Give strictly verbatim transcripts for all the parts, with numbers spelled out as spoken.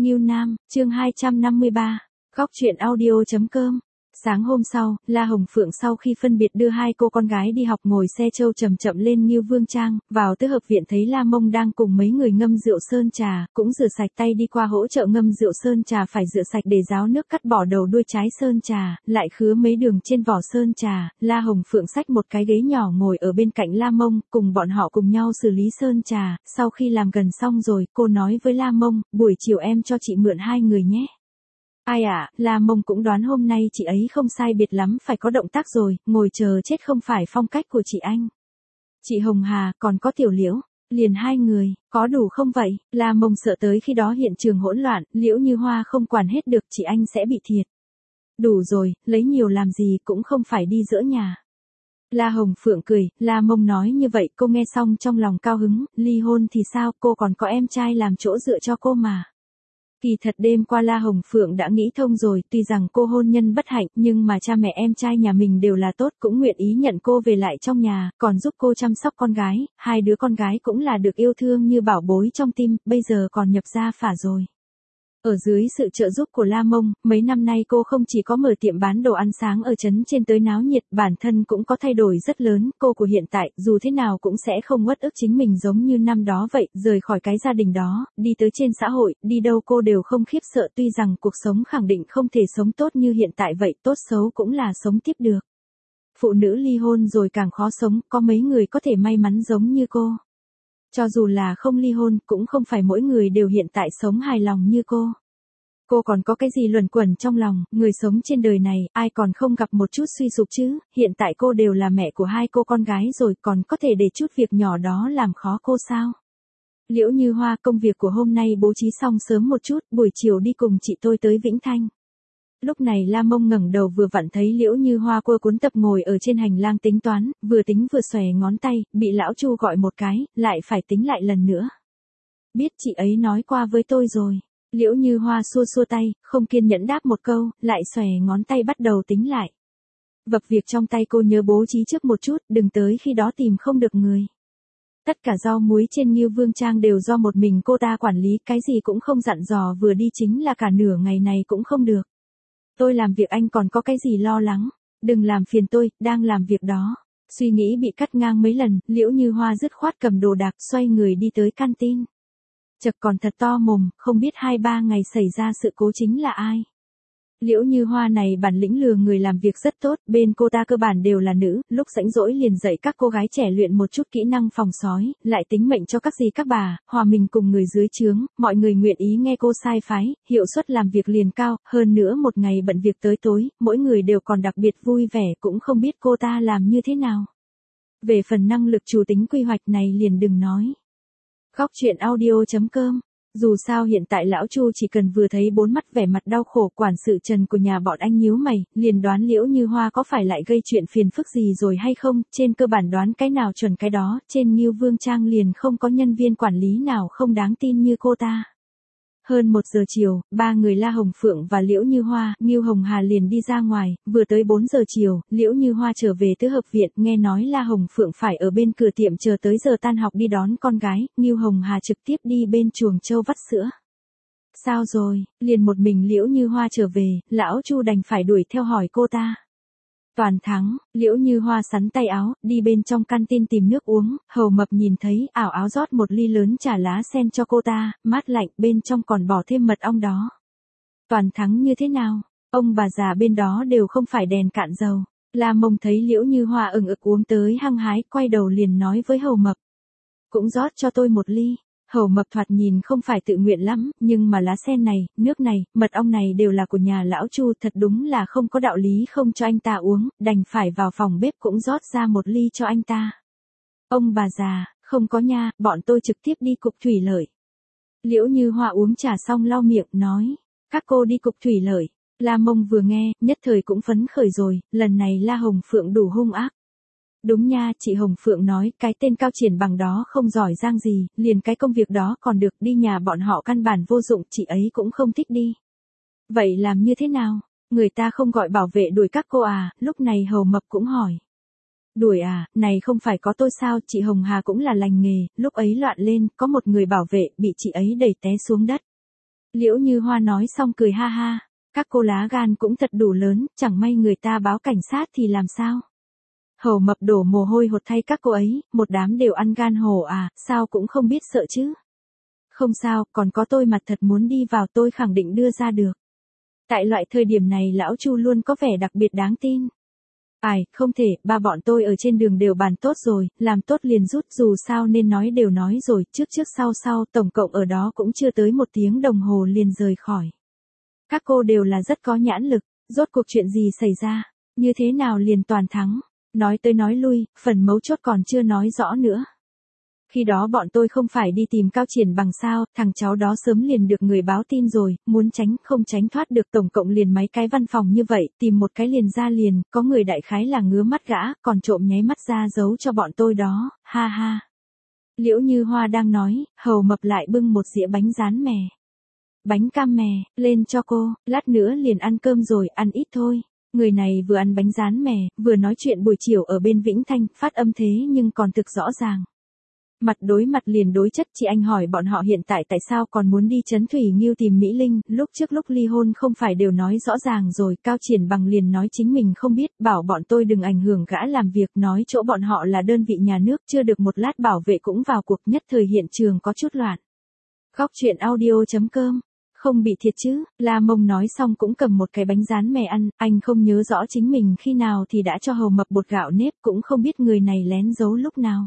Ngưu Nam, chương hai trăm năm mươi ba, góc truyện audio.com. Sáng hôm sau, La Hồng Phượng sau khi phân biệt đưa hai cô con gái đi học ngồi xe trâu chậm chậm lên Ngưu Vương Trang, vào tứ hợp viện thấy La Mông đang cùng mấy người ngâm rượu sơn trà, cũng rửa sạch tay đi qua hỗ trợ ngâm rượu sơn trà phải rửa sạch để ráo nước cắt bỏ đầu đuôi trái sơn trà, lại khứa mấy đường trên vỏ sơn trà. La Hồng Phượng xách một cái ghế nhỏ ngồi ở bên cạnh La Mông, cùng bọn họ cùng nhau xử lý sơn trà. Sau khi làm gần xong rồi, cô nói với La Mông, buổi chiều em cho chị mượn hai người nhé. Ai ạ, à, La Mông cũng đoán hôm nay chị ấy không sai biệt lắm phải có động tác rồi, ngồi chờ chết không phải phong cách của chị anh. Chị Hồng Hà, còn có Tiểu Liễu, liền hai người, có đủ không vậy? La Mông sợ tới khi đó hiện trường hỗn loạn, Liễu Như Hoa không quản hết được chị anh sẽ bị thiệt. Đủ rồi, lấy nhiều làm gì cũng không phải đi giữa nhà. La Hồng Phượng cười, La Mông nói như vậy cô nghe xong trong lòng cao hứng, ly hôn thì sao, cô còn có em trai làm chỗ dựa cho cô mà. Kỳ thật đêm qua La Hồng Phượng đã nghĩ thông rồi, tuy rằng cô hôn nhân bất hạnh, nhưng mà cha mẹ em trai nhà mình đều là tốt, cũng nguyện ý nhận cô về lại trong nhà, còn giúp cô chăm sóc con gái, hai đứa con gái cũng là được yêu thương như bảo bối trong tim, bây giờ còn nhập gia phả rồi. Ở dưới sự trợ giúp của La Mông, mấy năm nay cô không chỉ có mở tiệm bán đồ ăn sáng ở trấn trên tới náo nhiệt, bản thân cũng có thay đổi rất lớn, cô của hiện tại, dù thế nào cũng sẽ không uất ức chính mình giống như năm đó vậy, rời khỏi cái gia đình đó, đi tới trên xã hội, đi đâu cô đều không khiếp sợ, tuy rằng cuộc sống khẳng định không thể sống tốt như hiện tại vậy, tốt xấu cũng là sống tiếp được. Phụ nữ ly hôn rồi càng khó sống, có mấy người có thể may mắn giống như cô. Cho dù là không ly hôn, cũng không phải mỗi người đều hiện tại sống hài lòng như cô. Cô còn có cái gì luẩn quẩn trong lòng, người sống trên đời này, ai còn không gặp một chút suy sụp chứ, hiện tại cô đều là mẹ của hai cô con gái rồi, còn có thể để chút việc nhỏ đó làm khó cô sao? Liễu Như Hoa, công việc của hôm nay bố trí xong sớm một chút, buổi chiều đi cùng chị tôi tới Vĩnh Thanh. Lúc này La Mông ngẩng đầu vừa vặn thấy Liễu Như Hoa cua cuốn tập ngồi ở trên hành lang tính toán, vừa tính vừa xòe ngón tay, bị lão Chu gọi một cái, lại phải tính lại lần nữa. Biết chị ấy nói qua với tôi rồi. Liễu Như Hoa xua xua tay, không kiên nhẫn đáp một câu, lại xòe ngón tay bắt đầu tính lại. Vập việc trong tay cô nhớ bố trí trước một chút, đừng tới khi đó tìm không được người. Tất cả rau muối trên Ngưu Vương Trang đều do một mình cô ta quản lý, cái gì cũng không dặn dò vừa đi chính là cả nửa ngày này cũng không được. Tôi làm việc anh còn có cái gì lo lắng, đừng làm phiền tôi, đang làm việc đó. Suy nghĩ bị cắt ngang mấy lần, Liễu Như Hoa dứt khoát cầm đồ đạc xoay người đi tới canteen. Chật còn thật to mồm, không biết hai ba ngày xảy ra sự cố chính là ai. Liễu Như Hoa này bản lĩnh lừa người làm việc rất tốt, bên cô ta cơ bản đều là nữ, lúc rảnh rỗi liền dạy các cô gái trẻ luyện một chút kỹ năng phòng sói, lại tính mệnh cho các dì các bà, hòa mình cùng người dưới trướng, mọi người nguyện ý nghe cô sai phái, hiệu suất làm việc liền cao, hơn nữa một ngày bận việc tới tối, mỗi người đều còn đặc biệt vui vẻ, cũng không biết cô ta làm như thế nào. Về phần năng lực chủ tính quy hoạch này liền đừng nói. Góc truyện audio.com. Dù sao hiện tại lão Chu chỉ cần vừa thấy bốn mắt vẻ mặt đau khổ quản sự Trần của nhà bọn anh nhíu mày, liền đoán Liễu Như Hoa có phải lại gây chuyện phiền phức gì rồi hay không, trên cơ bản đoán cái nào chuẩn cái đó, trên Ngưu Vương Trang liền không có nhân viên quản lý nào không đáng tin như cô ta. Hơn một giờ chiều, ba người La Hồng Phượng và Liễu Như Hoa, Ngưu Hồng Hà liền đi ra ngoài, vừa tới bốn giờ chiều, Liễu Như Hoa trở về tứ hợp viện, nghe nói La Hồng Phượng phải ở bên cửa tiệm chờ tới giờ tan học đi đón con gái, Ngưu Hồng Hà trực tiếp đi bên chuồng trâu vắt sữa. Sao rồi, liền một mình Liễu Như Hoa trở về, lão Chu đành phải đuổi theo hỏi cô ta. Toàn thắng, Liễu Như Hoa sắn tay áo, đi bên trong canteen tìm nước uống, Hầu Mập nhìn thấy, ảo áo rót một ly lớn trà lá sen cho cô ta, mát lạnh, bên trong còn bỏ thêm mật ong đó. Toàn thắng như thế nào? Ông bà già bên đó đều không phải đèn cạn dầu. La Mông thấy Liễu Như Hoa ừng ực uống tới hăng hái, quay đầu liền nói với Hầu Mập. Cũng rót cho tôi một ly. Hầu Mập thoạt nhìn không phải tự nguyện lắm, nhưng mà lá sen này, nước này, mật ong này đều là của nhà lão Chu, thật đúng là không có đạo lý không cho anh ta uống, đành phải vào phòng bếp cũng rót ra một ly cho anh ta. Ông bà già, không có nha, bọn tôi trực tiếp đi cục thủy lợi. Liễu Như Hoa uống trà xong lau miệng, nói, các cô đi cục thủy lợi. La Mông vừa nghe, nhất thời cũng phấn khởi rồi, lần này La Hồng Phượng đủ hung ác. Đúng nha, chị Hồng Phượng nói, cái tên Cao Triển Bằng đó không giỏi giang gì, liền cái công việc đó còn được, đi nhà bọn họ căn bản vô dụng, chị ấy cũng không thích đi. Vậy làm như thế nào? Người ta không gọi bảo vệ đuổi các cô à? Lúc này Hầu Mập cũng hỏi. Đuổi à, này không phải có tôi sao, chị Hồng Hà cũng là lành nghề, lúc ấy loạn lên, có một người bảo vệ, bị chị ấy đẩy té xuống đất. Liễu Như Hoa nói xong cười ha ha. Các cô lá gan cũng thật đủ lớn, chẳng may người ta báo cảnh sát thì làm sao? Hầu Mập đổ mồ hôi hột thay các cô ấy, một đám đều ăn gan hổ à, sao cũng không biết sợ chứ. Không sao, còn có tôi mà thật muốn đi vào tôi khẳng định đưa ra được. Tại loại thời điểm này lão Chu luôn có vẻ đặc biệt đáng tin. Ai, không thể, ba bọn tôi ở trên đường đều bàn tốt rồi, làm tốt liền rút, dù sao nên nói đều nói rồi, trước trước sau sau, tổng cộng ở đó cũng chưa tới một tiếng đồng hồ liền rời khỏi. Các cô đều là rất có nhãn lực, rốt cuộc chuyện gì xảy ra, như thế nào liền toàn thắng, nói tới nói lui, phần mấu chốt còn chưa nói rõ nữa. Khi đó bọn tôi không phải đi tìm Cao Triển Bằng sao, thằng cháu đó sớm liền được người báo tin rồi, muốn tránh không tránh thoát được, tổng cộng liền mấy cái văn phòng như vậy, tìm một cái liền ra liền, có người đại khái là ngứa mắt gã, còn trộm nháy mắt ra giấu cho bọn tôi đó, ha ha. Liễu Như Hoa đang nói, Hầu Mập lại bưng một dĩa bánh rán mè. Bánh cam mè, lên cho cô, lát nữa liền ăn cơm rồi, ăn ít thôi. Người này vừa ăn bánh rán mè, vừa nói chuyện buổi chiều ở bên Vĩnh Thanh, phát âm thế nhưng còn thực rõ ràng. Mặt đối mặt liền đối chất, chị anh hỏi bọn họ hiện tại tại sao còn muốn đi Trấn Thủy Nghiêu tìm Mỹ Linh, lúc trước lúc ly hôn không phải đều nói rõ ràng rồi, Cao Triển Bằng liền nói chính mình không biết, bảo bọn tôi đừng ảnh hưởng gã làm việc, nói chỗ bọn họ là đơn vị nhà nước, chưa được một lát bảo vệ cũng vào cuộc, nhất thời hiện trường có chút loạn. Góc truyện audio.com Không bị thiệt chứ, La Mông nói xong cũng cầm một cái bánh rán mè ăn, anh không nhớ rõ chính mình khi nào thì đã cho Hầu Mập bột gạo nếp, cũng không biết người này lén giấu lúc nào.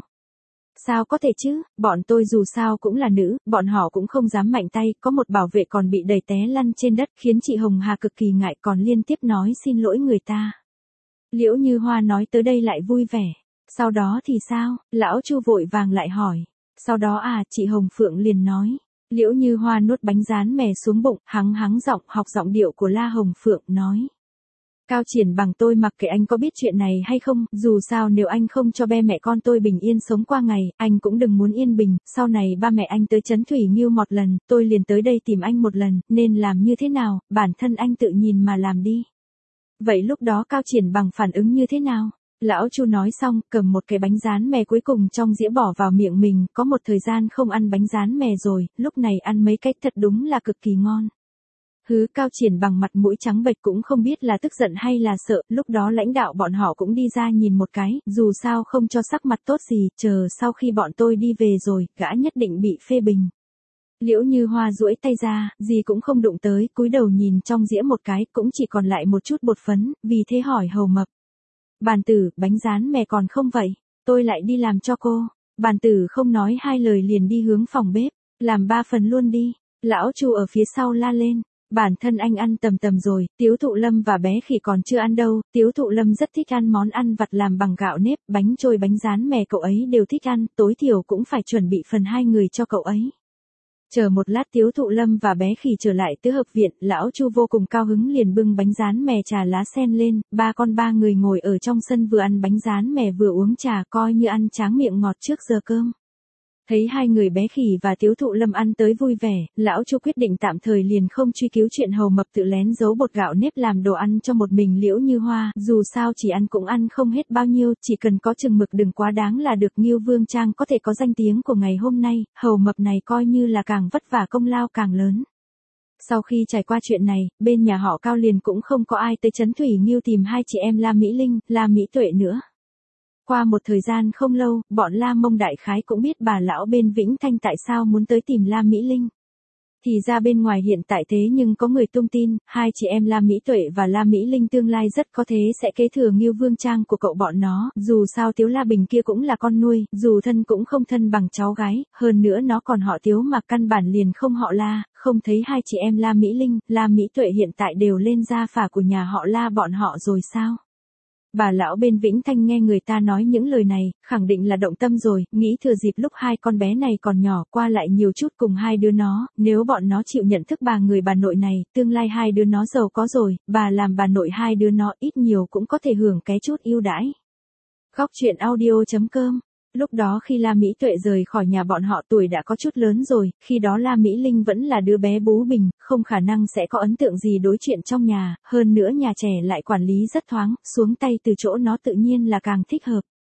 Sao có thể chứ, bọn tôi dù sao cũng là nữ, bọn họ cũng không dám mạnh tay, có một bảo vệ còn bị đẩy té lăn trên đất, khiến chị Hồng Hà cực kỳ ngại, còn liên tiếp nói xin lỗi người ta. Liễu Như Hoa nói tới đây lại vui vẻ. Sau đó thì sao, lão Chu vội vàng lại hỏi. Sau đó à, chị Hồng Phượng liền nói. Liễu Như Hoa nuốt bánh rán mè xuống bụng, hắng hắng giọng, học giọng điệu của La Hồng Phượng, nói. Cao Triển Bằng tôi mặc kệ anh có biết chuyện này hay không, dù sao nếu anh không cho ba mẹ con tôi bình yên sống qua ngày, anh cũng đừng muốn yên bình, sau này ba mẹ anh tới Trấn Thủy Nghiêu một lần, tôi liền tới đây tìm anh một lần, nên làm như thế nào, bản thân anh tự nhìn mà làm đi. Vậy lúc đó Cao Triển Bằng phản ứng như thế nào? Lão Chu nói xong, cầm một cái bánh rán mè cuối cùng trong dĩa bỏ vào miệng mình, có một thời gian không ăn bánh rán mè rồi, lúc này ăn mấy cái thật đúng là cực kỳ ngon. Hứ, Cao Triển Bằng mặt mũi trắng bệch cũng không biết là tức giận hay là sợ, lúc đó lãnh đạo bọn họ cũng đi ra nhìn một cái, dù sao không cho sắc mặt tốt gì, chờ sau khi bọn tôi đi về rồi, gã nhất định bị phê bình. Liễu Như Hoa duỗi tay ra, gì cũng không đụng tới, cúi đầu nhìn trong dĩa một cái, cũng chỉ còn lại một chút bột phấn, vì thế hỏi Hầu Mập. Bàn tử, bánh rán mè còn không vậy, tôi lại đi làm cho cô. Bàn tử không nói hai lời liền đi hướng phòng bếp, làm ba phần luôn đi. Lão Chu ở phía sau la lên. Bản thân anh ăn tầm tầm rồi, Tiếu Thụ Lâm và bé khỉ còn chưa ăn đâu, Tiếu Thụ Lâm rất thích ăn món ăn vặt làm bằng gạo nếp, bánh trôi bánh rán mè cậu ấy đều thích ăn, tối thiểu cũng phải chuẩn bị phần hai người cho cậu ấy. Chờ một lát Tiếu Thụ Lâm và bé khỉ trở lại tứ hợp viện, lão Chu vô cùng cao hứng liền bưng bánh rán mè trà lá sen lên, ba con ba người ngồi ở trong sân vừa ăn bánh rán mè vừa uống trà coi như ăn tráng miệng ngọt trước giờ cơm. Thấy hai người bé khỉ và Tiếu Thụ Lâm ăn tới vui vẻ, lão Chu quyết định tạm thời liền không truy cứu chuyện Hầu Mập tự lén giấu bột gạo nếp làm đồ ăn cho một mình Liễu Như Hoa, dù sao chỉ ăn cũng ăn không hết bao nhiêu, chỉ cần có chừng mực đừng quá đáng là được. Nghiêu Vương Trang có thể có danh tiếng của ngày hôm nay, Hầu Mập này coi như là càng vất vả công lao càng lớn. Sau khi trải qua chuyện này, bên nhà họ Cao liền cũng không có ai tới Trấn Thủy Nghiêu tìm hai chị em La Mỹ Linh, La Mỹ Tuệ nữa. Qua một thời gian không lâu, bọn La Mông đại khái cũng biết bà lão bên Vĩnh Thanh tại sao muốn tới tìm La Mỹ Linh. Thì ra bên ngoài hiện tại thế nhưng có người tung tin, hai chị em La Mỹ Tuệ và La Mỹ Linh tương lai rất có thể sẽ kế thừa Nghiêu Vương Trang của cậu bọn nó, dù sao Tiếu La Bình kia cũng là con nuôi, dù thân cũng không thân bằng cháu gái, hơn nữa nó còn họ Tiếu mà căn bản liền không họ La, không thấy hai chị em La Mỹ Linh, La Mỹ Tuệ hiện tại đều lên gia phả của nhà họ La bọn họ rồi sao? Bà lão bên Vĩnh Thanh nghe người ta nói những lời này, khẳng định là động tâm rồi, nghĩ thừa dịp lúc hai con bé này còn nhỏ qua lại nhiều chút cùng hai đứa nó, nếu bọn nó chịu nhận thức bà người bà nội này, tương lai hai đứa nó giàu có rồi, bà làm bà nội hai đứa nó ít nhiều cũng có thể hưởng cái chút ưu đãi. Góc truyện audio.com Lúc đó khi La Mỹ Tuệ rời khỏi nhà bọn họ tuổi đã có chút lớn rồi, khi đó La Mỹ Linh vẫn là đứa bé bú bình, không khả năng sẽ có ấn tượng gì đối chuyện trong nhà, hơn nữa nhà trẻ lại quản lý rất thoáng, xuống tay từ chỗ nó tự nhiên là càng thích hợp.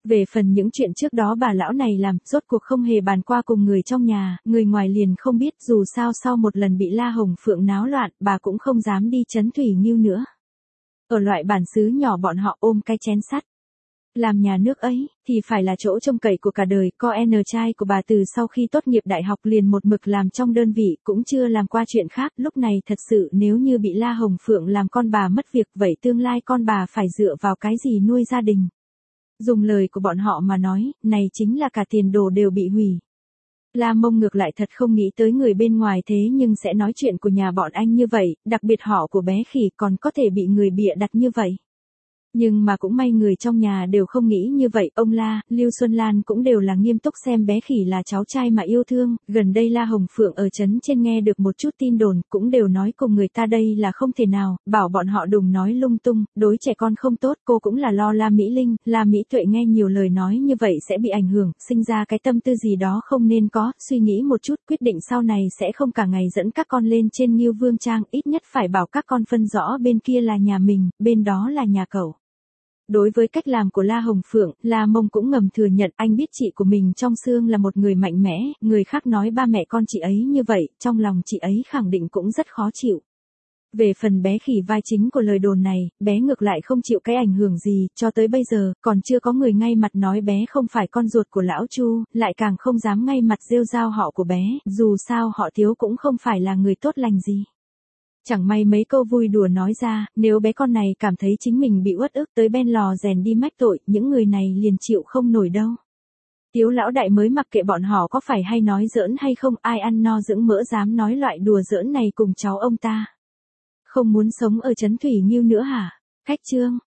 Về phần những chuyện trước đó bà lão này làm, rốt cuộc không hề bàn qua cùng người trong nhà, người ngoài liền không biết, dù sao sau một lần bị La Hồng Phượng náo loạn, bà cũng không dám đi trấn Thủy Nghiêu nữa. Ở loại bản xứ nhỏ bọn họ ôm cái chén sắt. Làm nhà nước ấy, thì phải là chỗ trông cậy của cả đời, có n trai của bà từ sau khi tốt nghiệp đại học liền một mực làm trong đơn vị, cũng chưa làm qua chuyện khác, lúc này thật sự nếu như bị La Hồng Phượng làm con bà mất việc, vậy tương lai con bà phải dựa vào cái gì nuôi gia đình. Dùng lời của bọn họ mà nói, này chính là cả tiền đồ đều bị hủy. La Mông ngược lại thật không nghĩ tới người bên ngoài thế nhưng sẽ nói chuyện của nhà bọn anh như vậy, đặc biệt họ của bé khỉ còn có thể bị người bịa đặt như vậy. Nhưng mà cũng may người trong nhà đều không nghĩ như vậy, ông La, Lưu Xuân Lan cũng đều là nghiêm túc xem bé khỉ là cháu trai mà yêu thương, gần đây La Hồng Phượng ở trấn trên nghe được một chút tin đồn, cũng đều nói cùng người ta đây là không thể nào, bảo bọn họ đừng nói lung tung, đối trẻ con không tốt, cô cũng là lo La Mỹ Linh, La Mỹ Tuệ nghe nhiều lời nói như vậy sẽ bị ảnh hưởng, sinh ra cái tâm tư gì đó không nên có, suy nghĩ một chút, quyết định sau này sẽ không cả ngày dẫn các con lên trên Nghiêu Vương Trang, ít nhất phải bảo các con phân rõ bên kia là nhà mình, bên đó là nhà cậu. Đối với cách làm của La Hồng Phượng, La Mông cũng ngầm thừa nhận anh biết chị của mình trong xương là một người mạnh mẽ, người khác nói ba mẹ con chị ấy như vậy, trong lòng chị ấy khẳng định cũng rất khó chịu. Về phần bé khỉ vai chính của lời đồn này, bé ngược lại không chịu cái ảnh hưởng gì, cho tới bây giờ, còn chưa có người ngay mặt nói bé không phải con ruột của lão Chu, lại càng không dám ngay mặt rêu rao họ của bé, dù sao họ Thiếu cũng không phải là người tốt lành gì. Chẳng may mấy câu vui đùa nói ra, nếu bé con này cảm thấy chính mình bị uất ức tới bên lò rèn đi mách tội, những người này liền chịu không nổi đâu. Tiếu lão đại mới mặc kệ bọn họ có phải hay nói giỡn hay không, ai ăn no dưỡng mỡ dám nói loại đùa giỡn này cùng cháu ông ta. Không muốn sống ở trấn Thủy Nghiêu nữa hả? Khách trương.